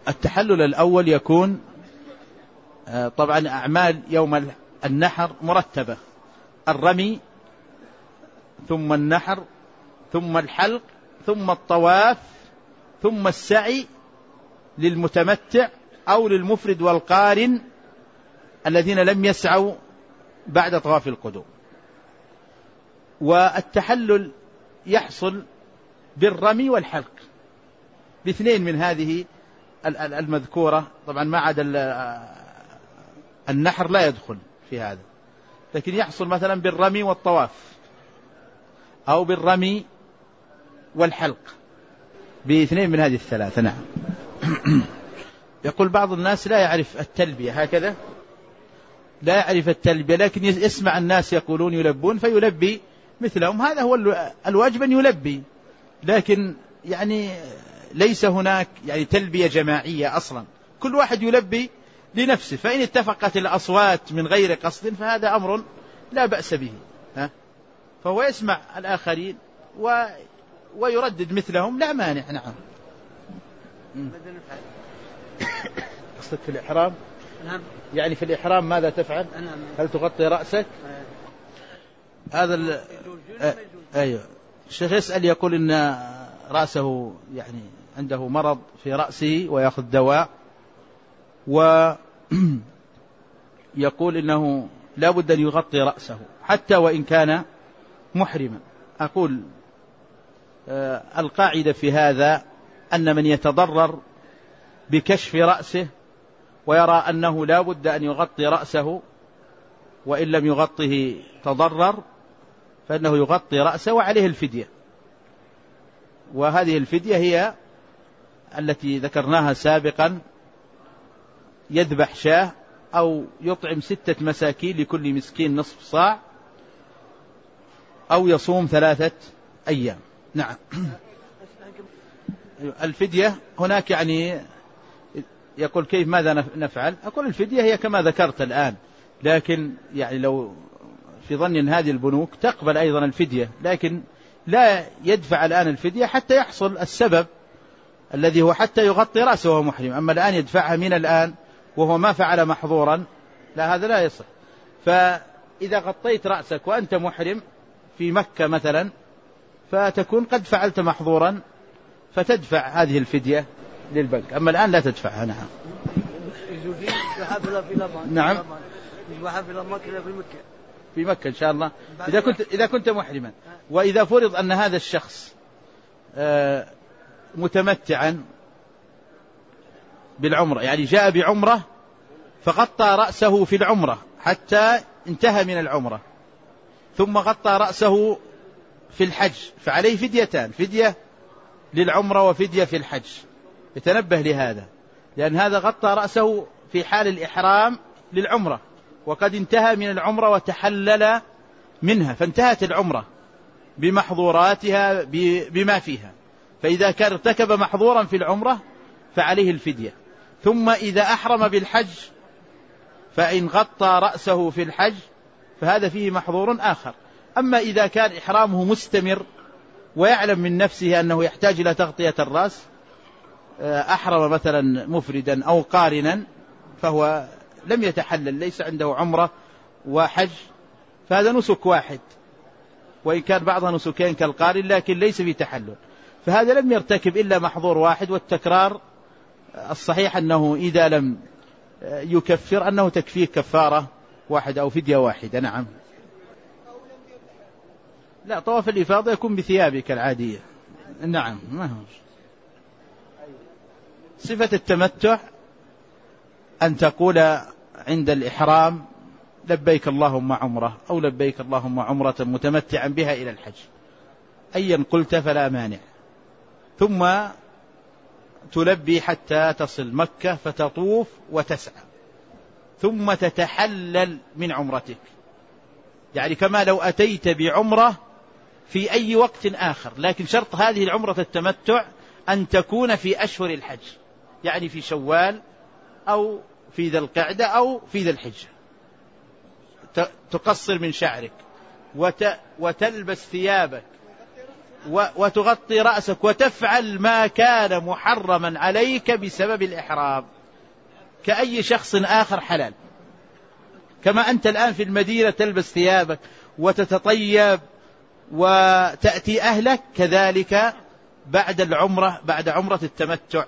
التحلل الأول يكون طبعا أعمال يوم النحر مرتبة: الرمي، ثم النحر، ثم الحلق، ثم الطواف، ثم السعي للمتمتع أو للمفرد والقارن الذين لم يسعوا بعد طواف القدوم. والتحلل يحصل بالرمي والحلق، باثنين من هذه المذكورة. طبعا ما عدا النحر لا يدخل في هذا، لكن يحصل مثلا بالرمي والطواف، أو بالرمي والحلق، باثنين من هذه الثلاثة. نعم. يقول بعض الناس لا يعرف التلبية، هكذا لا يعرف التلبية، لكن يسمع الناس يقولون يلبون فيلبي مثلهم. هذا هو الواجب أن يلبي، لكن يعني ليس هناك يعني تلبية جماعية أصلا، كل واحد يلبي لنفسه. فإن اتفقت الأصوات من غير قصد فهذا أمر لا بأس به، فهو يسمع الآخرين ويردد مثلهم، لا مانع. نعم. قصدك في الإحرام؟ نعم. يعني في الإحرام ماذا تفعل؟ هل تغطي رأسك؟ هذا أيوه. الشيخ يسأل يقول إن رأسه يعني عنده مرض في رأسه ويأخذ دواء، ويقول إنه لا بد أن يغطي رأسه حتى وإن كان محرما. أقول القاعدة في هذا أن من يتضرر بكشف رأسه ويرى أنه لا بد أن يغطي رأسه وإن لم يغطه تضرر، فإنه يغطي رأسه وعليه الفدية. وهذه الفدية هي التي ذكرناها سابقا: يذبح شاة أو يطعم 6 مساكين لكل مسكين نصف صاع، أو يصوم 3 أيام. نعم. الفدية هناك يعني يقول كيف ماذا نفعل؟ أقول الفدية هي كما ذكرت الآن، لكن يعني لو في ظن أن هذه البنوك تقبل أيضا الفدية، لكن لا يدفع الآن الفدية حتى يحصل السبب الذي هو حتى يغطي رأسه وهو محرم. أما الآن يدفعها من الآن وهو ما فعل محظورا، لا، هذا لا يصح. فإذا غطيت رأسك وأنت محرم في مكة مثلا فتكون قد فعلت محظورا فتدفع هذه الفدية للبنك، أما الآن لا تدفعها. نعم. نعم. في مكة إن شاء الله إذا كنت محرما. وإذا فرض أن هذا الشخص متمتعا بالعمرة، يعني جاء بعمرة فغطى رأسه في العمرة حتى انتهى من العمرة، ثم غطى رأسه في الحج، فعليه فديتان: فدية للعمرة وفدية في الحج. يتنبه لهذا، لأن هذا غطى رأسه في حال الإحرام للعمرة وقد انتهى من العمرة وتحلل منها، فانتهت العمرة بمحظوراتها بما فيها. فإذا كان ارتكب محظورا في العمرة فعليه الفدية. ثم إذا أحرم بالحج فإن غطى رأسه في الحج فهذا فيه محظور آخر. أما إذا كان إحرامه مستمر ويعلم من نفسه أنه يحتاج إلى تغطية الرأس، أحرم مثلا مفردا أو قارنا، فهو لم يتحلل، ليس عنده عمرة وحج، فهذا نسك واحد، وإن كان بعضها نسكين كالقارن لكن ليس في تحلل، فهذا لم يرتكب إلا محظور واحد. والتكرار الصحيح أنه إذا لم يكفر أنه تكفيه كفارة واحدة أو فدية واحدة. نعم. لا، طواف الإفاضة يكون بثيابك العادية. نعم. ما هو صفة التمتع أن تقول عند الإحرام: لبيك اللهم عمرة، أو لبيك اللهم عمرة متمتعا بها إلى الحج، أيا قلت فلا مانع. ثم تلبي حتى تصل مكة فتطوف وتسعى، ثم تتحلل من عمرتك، يعني كما لو أتيت بعمرة في أي وقت آخر، لكن شرط هذه العمرة التمتع أن تكون في أشهر الحج، يعني في شوال أو في ذي القعدة أو في ذي الحجة. تقصر من شعرك وتلبس ثيابك وتغطي رأسك وتفعل ما كان محرما عليك بسبب الإحرام كأي شخص آخر حلال. كما أنت الآن في المدينة تلبس ثيابك وتتطيب وتأتي أهلك، كذلك بعد العمرة، بعد عمرة التمتع.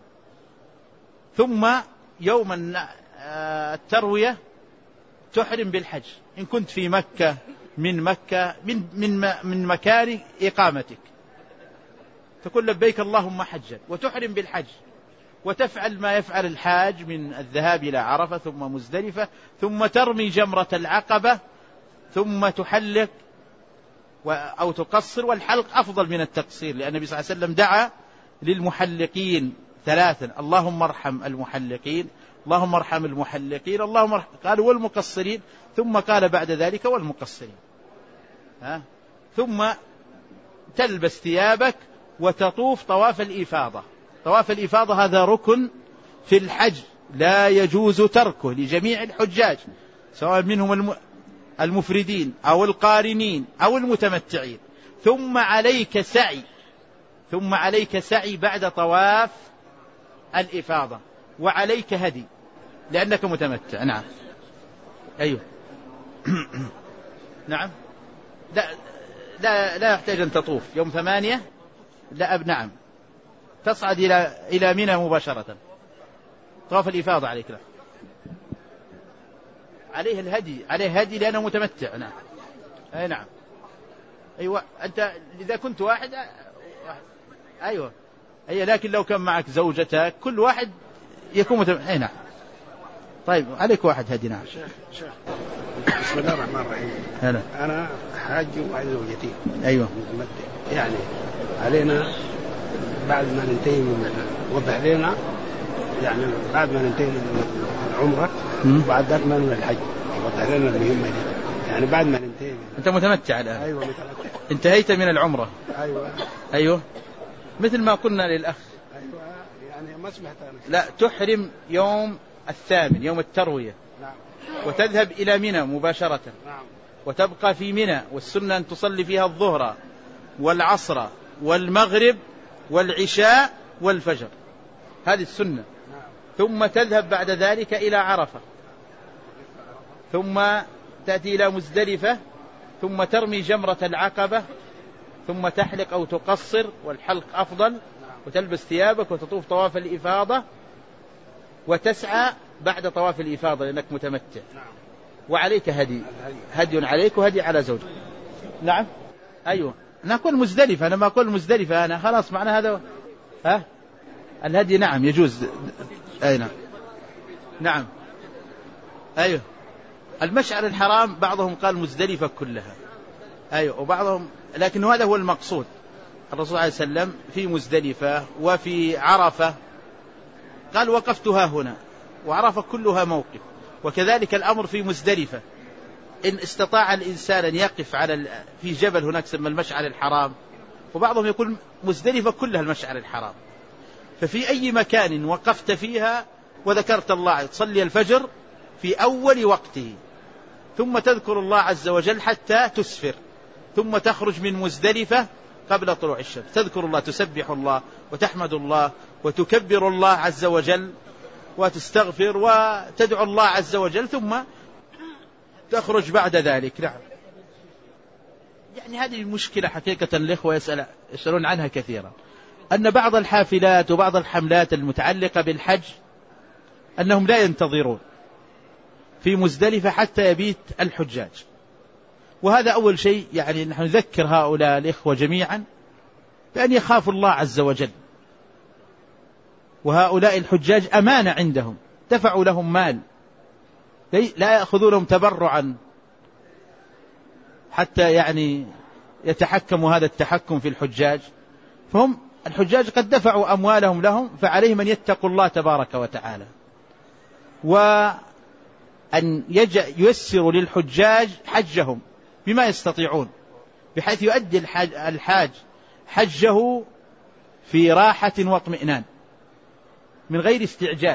ثم يوم التروية تحرم بالحج إن كنت في مكة، من مكة من مكان إقامتك تقول لبيك اللهم حجا وتحرم بالحج، وتفعل ما يفعل الحاج من الذهاب إلى عرفة ثم مزدلفة، ثم ترمي جمرة العقبة، ثم تحلق أو تقصر. والحلق أفضل من التقصير، لأن النبي صلى الله عليه وسلم دعا للمحلقين ثلاثا: اللهم ارحم المحلقين، اللهم ارحم المحلقين، اللهم ارحم، قالوا والمقصرين، ثم قال بعد ذلك والمقصرين. ثم تلبس ثيابك وتطوف طواف الإفاضة. طواف الإفاضة هذا ركن في الحج لا يجوز تركه لجميع الحجاج، سواء منهم المفردين أو القارنين أو المتمتعين. ثم عليك سعي بعد طواف الإفاضة، وعليك هدي لأنك متمتع. نعم. أيوه. نعم. لا يحتاج أن تطوف يوم 8. لا نعم، تصعد إلى منى مباشرة. طواف الإفاضة عليك. لا عليه الهدي، عليه هدي لأنه متمتع. نعم. أي نعم. أيوة. أنت إذا كنت واحد أيوة. أي لكن لو كان معك زوجتك كل واحد يكون متمتع. أي نعم. طيب عليك واحد هدي. نعم. شيخ بسم الله الرحمن الرحيم. هلا. أنا حاج وعلى زوجتي. أيوة. متمتع، يعني علينا بعد ما ننتهي من وضح لنا، يعني بعد ما ننتهي من العمرة وبعد ذلك ما من الحج وضح لنا المهمة دي، يعني بعد ما ننتهي. أنت متمتع الآن؟ أيوة متمتع. انتهيت من العمرة؟ أيوة. مثل ما قلنا للأخ. أيوة يعني ما سمعت أنا. لا، تحرم يوم 8 يوم التروية. نعم. وتذهب إلى منى مباشرة. نعم. وتبقى في منى، والسنة أن تصلي فيها الظهر والعصر والمغرب والعشاء والفجر، هذه السنة. نعم. ثم تذهب بعد ذلك إلى عرفة، ثم تأتي إلى مزدلفة، ثم ترمي جمرة العقبة، ثم تحلق أو تقصر، والحلق أفضل، وتلبس ثيابك وتطوف طواف الإفاضة، وتسعى بعد طواف الإفاضة لأنك متمتع. وعليك هدي عليك وهدي على زوجك. نعم. أيوة. نقول مزدلفة، أنا ما أقول مزدلفة أنا، خلاص معنى هذا. الهدي نعم يجوز. أي نعم. نعم. أيوة. المشعر الحرام بعضهم قال مزدلفة كلها. أيوة. وبعضهم، لكن هذا هو المقصود. الرسول عليه وسلم في مزدلفة وفي عرفة قال وقفتها هنا، وعرفة كلها موقف. وكذلك الأمر في مزدلفة، إن استطاع الإنسان أن يقف في جبل هناك سمى المشعر الحرام، وبعضهم يقول مزدلفة كلها المشعر الحرام. ففي أي مكان وقفت فيها وذكرت الله، تصلي الفجر في أول وقته، ثم تذكر الله عز وجل حتى تسفر، ثم تخرج من مزدلفة قبل طلوع الشمس، تذكر الله، تسبح الله وتحمد الله وتكبر الله عز وجل وتستغفر وتدعو الله عز وجل، ثم تخرج بعد ذلك. نعم. يعني هذه المشكلة حقيقة الإخوة يسألون عنها كثيرا، أن بعض الحافلات وبعض الحملات المتعلقة بالحج أنهم لا ينتظرون في مزدلفة حتى يبيت الحجاج. وهذا أول شيء، يعني نحن نذكر هؤلاء الإخوة جميعا بأن يخافوا الله عز وجل. وهؤلاء الحجاج أمانة عندهم، دفعوا لهم مال، لا يأخذونهم تبرعا حتى يعني يتحكموا هذا التحكم في الحجاج. فهم الحجاج قد دفعوا أموالهم لهم، فعليهم أن يتقوا الله تبارك وتعالى، وأن ييسروا للحجاج حجهم بما يستطيعون، بحيث يؤدي الحاج حجه في راحة واطمئنان من غير استعجال.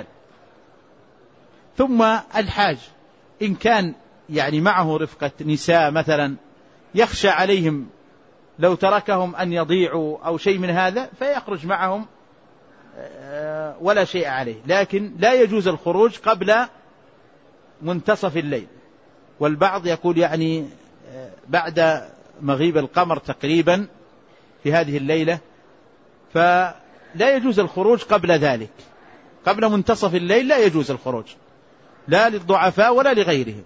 ثم الحاج إن كان يعني معه رفقة نساء مثلا يخشى عليهم لو تركهم أن يضيعوا أو شيء من هذا فيخرج معهم ولا شيء عليه، لكن لا يجوز الخروج قبل منتصف الليل. والبعض يقول يعني بعد مغيب القمر تقريبا في هذه الليلة، فلا يجوز الخروج قبل ذلك، قبل منتصف الليل لا يجوز الخروج لا للضعفاء ولا لغيرهم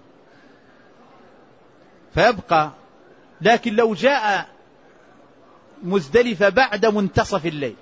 فيبقى. لكن لو جاء مزدلفة بعد منتصف الليل،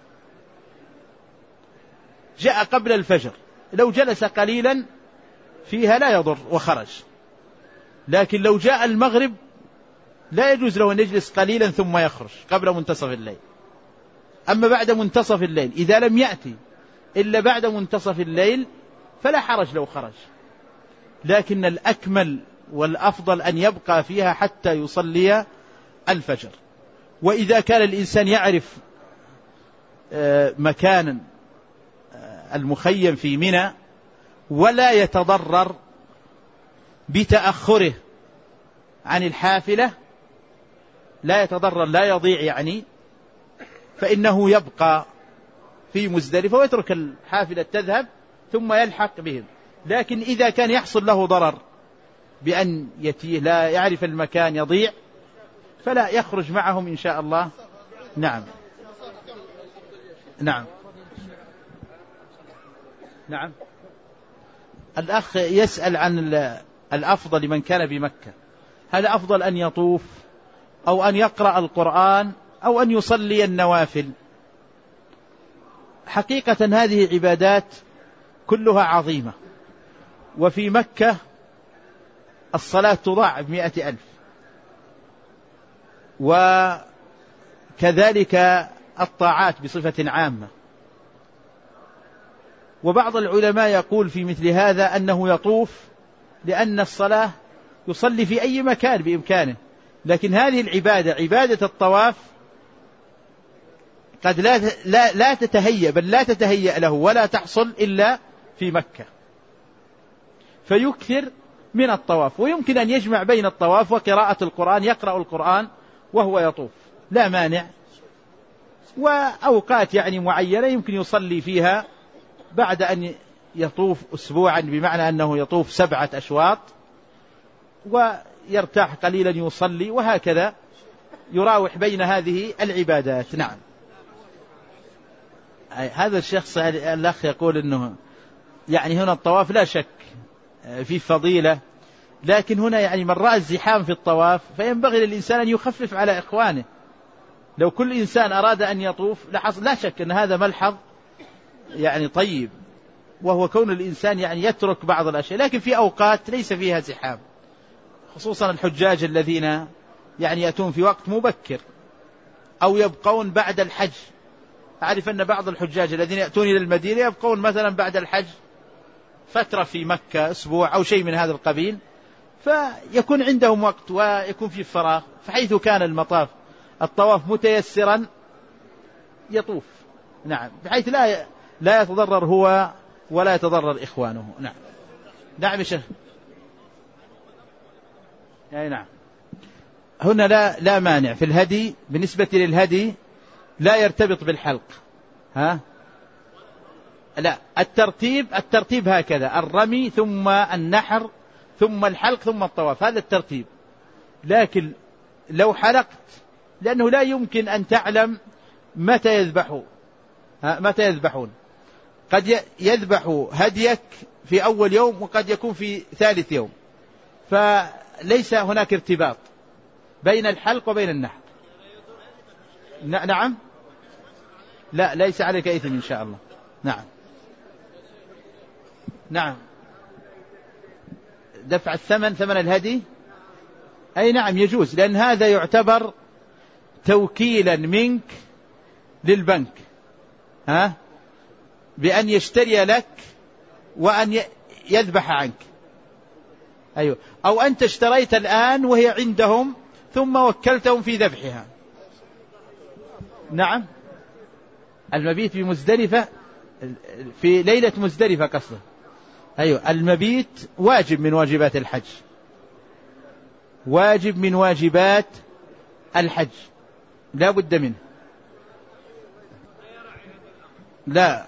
جاء قبل الفجر، لو جلس قليلا فيها لا يضر وخرج. لكن لو جاء المغرب لا يجوز له أن يجلس قليلا ثم يخرج قبل منتصف الليل. أما بعد منتصف الليل إذا لم يأتي إلا بعد منتصف الليل فلا حرج لو خرج، لكن الأكمل والأفضل أن يبقى فيها حتى يصلي الفجر. وإذا كان الإنسان يعرف مكانا المخيم في منى ولا يتضرر بتأخره عن الحافلة، لا يتضرر لا يضيع يعني، فإنه يبقى في مزدلفة ويترك الحافلة تذهب ثم يلحق بهم. لكن إذا كان يحصل له ضرر بأن يتيه لا يعرف المكان يضيع فلا يخرج معهم إن شاء الله. نعم نعم نعم. الأخ يسأل عن الأفضل لمن كان بمكة، هل أفضل أن يطوف أو أن يقرأ القرآن أو أن يصلي النوافل؟ حقيقة هذه عبادات كلها عظيمة، وفي مكة الصلاة تضاعف 100,000، وكذلك الطاعات بصفة عامة. وبعض العلماء يقول في مثل هذا أنه يطوف لأن الصلاة يصلي في أي مكان بإمكانه، لكن هذه العبادة عبادة الطواف قد لا تتهيأ، بل لا تتهيأ له ولا تحصل إلا في مكة، فيكثر من الطواف. ويمكن أن يجمع بين الطواف وقراءة القرآن، يقرأ القرآن وهو يطوف لا مانع. وأوقات يعني معينة يمكن يصلي فيها بعد أن يطوف أسبوعا، بمعنى أنه يطوف 7 أشواط ويرتاح قليلا يصلي، وهكذا يراوح بين هذه العبادات. نعم. هذا الشخص الأخ يقول أنه يعني هنا الطواف لا شك في فضيلة، لكن هنا يعني من رأى الزحام في الطواف فينبغي للإنسان أن يخفف على إخوانه. لو كل إنسان أراد أن يطوف لا شك أن هذا ملحظ يعني طيب، وهو كون الإنسان يعني يترك بعض الأشياء، لكن في أوقات ليس فيها زحام، خصوصا الحجاج الذين يعني يأتون في وقت مبكر أو يبقون بعد الحج. أعرف أن بعض الحجاج الذين يأتون إلى المدينة يبقون مثلا بعد الحج فترة في مكة أسبوع أو شيء من هذا القبيل، فيكون عندهم وقت ويكون في فراغ، فحيث كان الطواف متيسرا يطوف. نعم، بحيث لا يتضرر هو ولا يتضرر إخوانه. نعم نعم يا شيخ. يعني نعم، هنا لا مانع في الهدي. بالنسبة للهدي لا يرتبط بالحلق، لا، الترتيب هكذا: الرمي ثم النحر ثم الحلق ثم الطواف، هذا الترتيب. لكن لو حلقت، لأنه لا يمكن أن تعلم متى يذبحون، قد يذبح هديك في أول يوم وقد يكون في ثالث يوم، فليس هناك ارتباط بين الحلق وبين النحر. نعم، لا، ليس عليك إثم إن شاء الله. نعم نعم. دفع ثمن الهدي، أي نعم يجوز، لأن هذا يعتبر توكيلا منك للبنك، بأن يشتري لك وأن يذبح عنك. أيوة. أو أنت اشتريت الآن وهي عندهم ثم وكلتهم في ذبحها. نعم، المبيت في مزدلفة في ليلة مزدلفة قصده. أيوة، المبيت واجب من واجبات الحج، واجب من واجبات الحج. لا بد منه. لا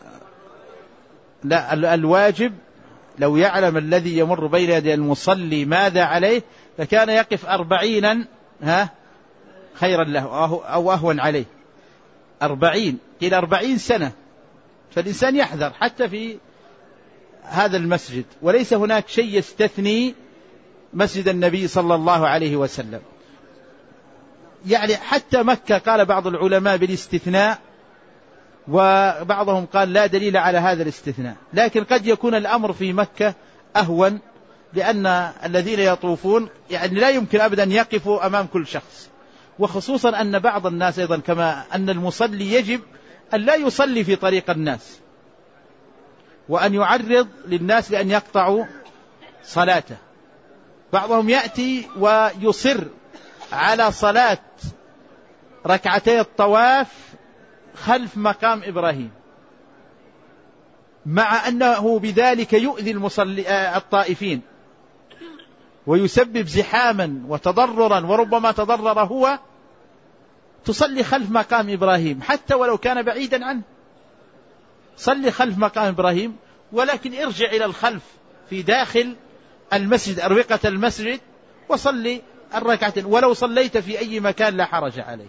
الواجب لو يعلم الذي يمر بين يدي المصلي ماذا عليه لكان يقف 40 خيرا له أو أهون عليه. 40 إلى 40 سنة. فالإنسان يحذر حتى في هذا المسجد، وليس هناك شيء يستثني مسجد النبي صلى الله عليه وسلم. يعني حتى مكة قال بعض العلماء بالاستثناء، وبعضهم قال لا دليل على هذا الاستثناء، لكن قد يكون الأمر في مكة أهون، لأن الذين يطوفون يعني لا يمكن أبدا يقفوا أمام كل شخص، وخصوصا أن بعض الناس أيضا كما أن المصلي يجب أن لا يصلي في طريق الناس، وأن يعرض للناس لأن يقطعوا صلاته. بعضهم يأتي ويصر على صلاة ركعتي الطواف خلف مقام إبراهيم، مع أنه بذلك يؤذي الطائفين ويسبب زحاما وتضررا، وربما تضرر هو. تصلي خلف مقام إبراهيم حتى ولو كان بعيدا عنه، صلي خلف مقام إبراهيم، ولكن ارجع إلى الخلف في داخل المسجد أروقة المسجد وصلي الركعتين، ولو صليت في أي مكان لا حرج عليك.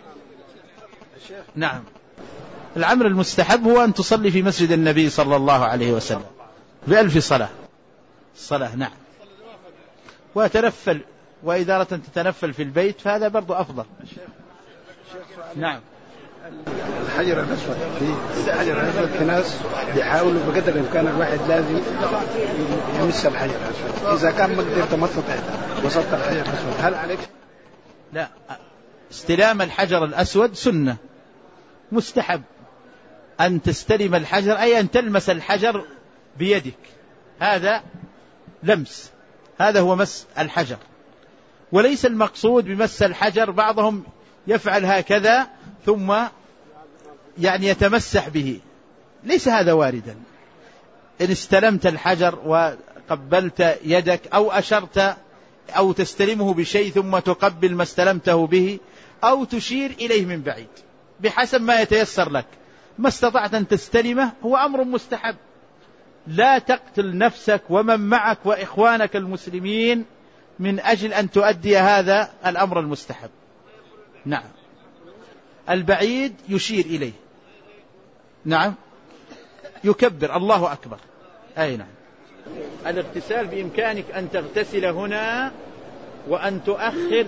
نعم. العمل المستحب هو أن تصلي في مسجد النبي صلى الله عليه وسلم ب1000 صلاة. نعم. وتنفل، وإذا أردت أن تتنفل في البيت فهذا برضو أفضل. نعم. الحجر الأسود في ناس بيحاولوا بقدر الإمكان الواحد لازم يمس الحجر الأسود، إذا كان ما قدرت وصلت الحجر الأسود هل عليك؟ لا، استلام الحجر الأسود سنة، مستحب أن تستلم الحجر أي أن تلمس الحجر بيدك، هذا لمس، هذا هو مس الحجر، وليس المقصود بمس الحجر بعضهم يفعل هكذا ثم يعني يتمسح به، ليس هذا واردا. إن استلمت الحجر وقبلت يدك أو أشرت أو تستلمه بشيء ثم تقبل ما استلمته به أو تشير إليه من بعيد بحسب ما يتيسر لك، ما استطعت أن تستلمه هو أمر مستحب. لا تقتل نفسك ومن معك وإخوانك المسلمين من أجل أن تؤدي هذا الأمر المستحب. نعم. البعيد يشير إليه. نعم. يكبر الله أكبر. أي نعم. الاغتسال بإمكانك أن تغتسل هنا وأن تؤخر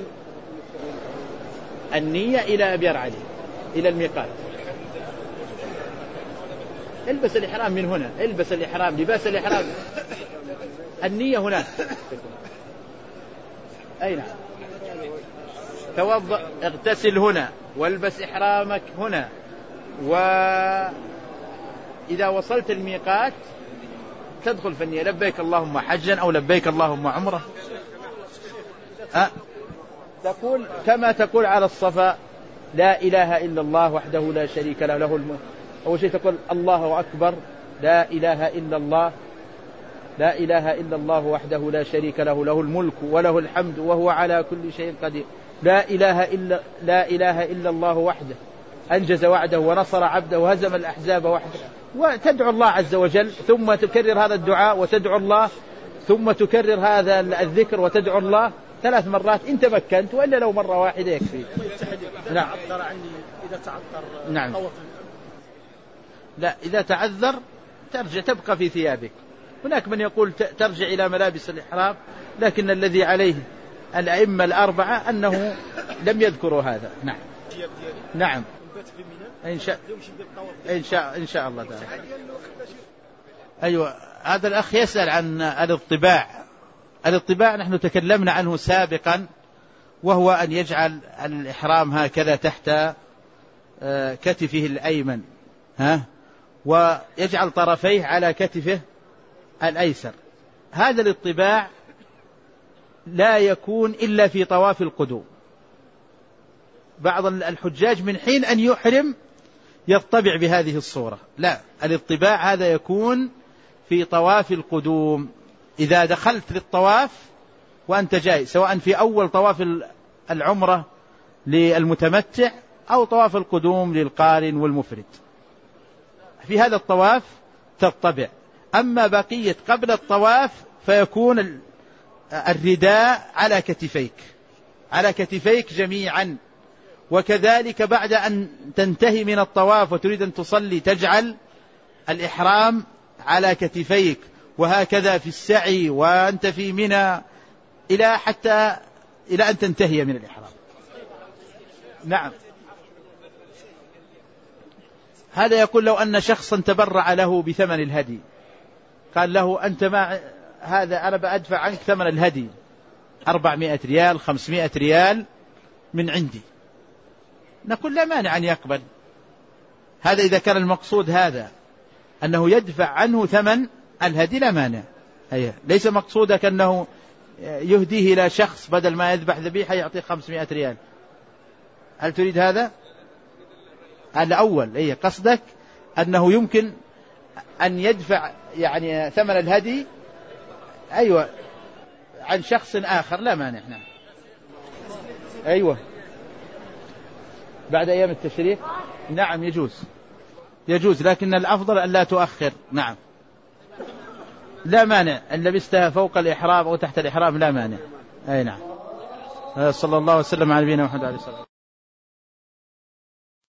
النية إلى أبيار علي، إلى الميقات. البس الإحرام من هنا، البس الإحرام، لباس الإحرام، النية هناك. أي نعم. توضأ، اغتسل هنا، والبس إحرامك هنا، وإذا وصلت الميقات تدخل في النية لبيك اللهم حجا أو لبيك اللهم عمره. تقول كما تقول على الصفا لا إله إلا الله وحده لا شريك له له الملك. أول شيء تقول الله أكبر، لا إله إلا الله، لا إله إلا الله وحده لا شريك له له الملك وله الحمد وهو على كل شيء قدير، لا إله إلا الله وحده أنجز وعده ونصر عبده وهزم الأحزاب وحده. وتدعو الله عز وجل ثم تكرر هذا الدعاء وتدعو الله ثم تكرر هذا الذكر وتدعو الله 3 مرات إن تمكنت، وإلا لو مرة واحدة يكفي. نعم. إذا تعذر. نعم. لا، إذا تعذر ترجع تبقى في ثيابك. هناك من يقول ترجع إلى ملابس الإحرام، لكن الذي عليه الأئمة الأربعة أنه لم يذكروا هذا. نعم. نعم. إن شاء الله تعالى. أيوة. هذا الأخ يسأل عن الاطباع نحن تكلمنا عنه سابقا، وهو أن يجعل الإحرام هكذا تحت كتفه الأيمن، ويجعل طرفيه على كتفه الأيسر. هذا الاطباع لا يكون إلا في طواف القدوم. بعض الحجاج من حين أن يحرم يطبع بهذه الصورة. لا، الاطباع هذا يكون في طواف القدوم. إذا دخلت للطواف وأنت جاي، سواء في أول طواف العمرة للمتمتع أو طواف القدوم للقارن والمفرد. في هذا الطواف تطبع. أما بقية قبل الطواف فيكون الرداء على كتفيك جميعا. وكذلك بعد أن تنتهي من الطواف وتريد أن تصلي تجعل الإحرام على كتفيك، وهكذا في السعي وأنت في منى إلى أن تنتهي من الإحرام. نعم. هذا يقول لو أن شخصا تبرع له بثمن الهدي، قال له أنت ما هذا أنا بأدفع عنك ثمن الهدي 400 ريال 500 ريال من عندي، نقول لا مانع أن يقبل. هذا إذا كان المقصود هذا أنه يدفع عنه ثمن الهدي لا مانع. ليس مقصودك أنه يهديه إلى شخص بدل ما يذبح ذبيحة يعطيه 500 ريال. هل تريد هذا؟ الأول قصدك أنه يمكن أن يدفع يعني ثمن الهدي عن شخص آخر لا مانع. نعم. بعد أيام التشريق نعم يجوز لكن الأفضل أن لا تؤخر. نعم لا مانع أن لبستها فوق الإحرام أو تحت الإحرام لا مانع. نعم. صلى الله وسلم على نبينا محمد وعلى آله وسلم.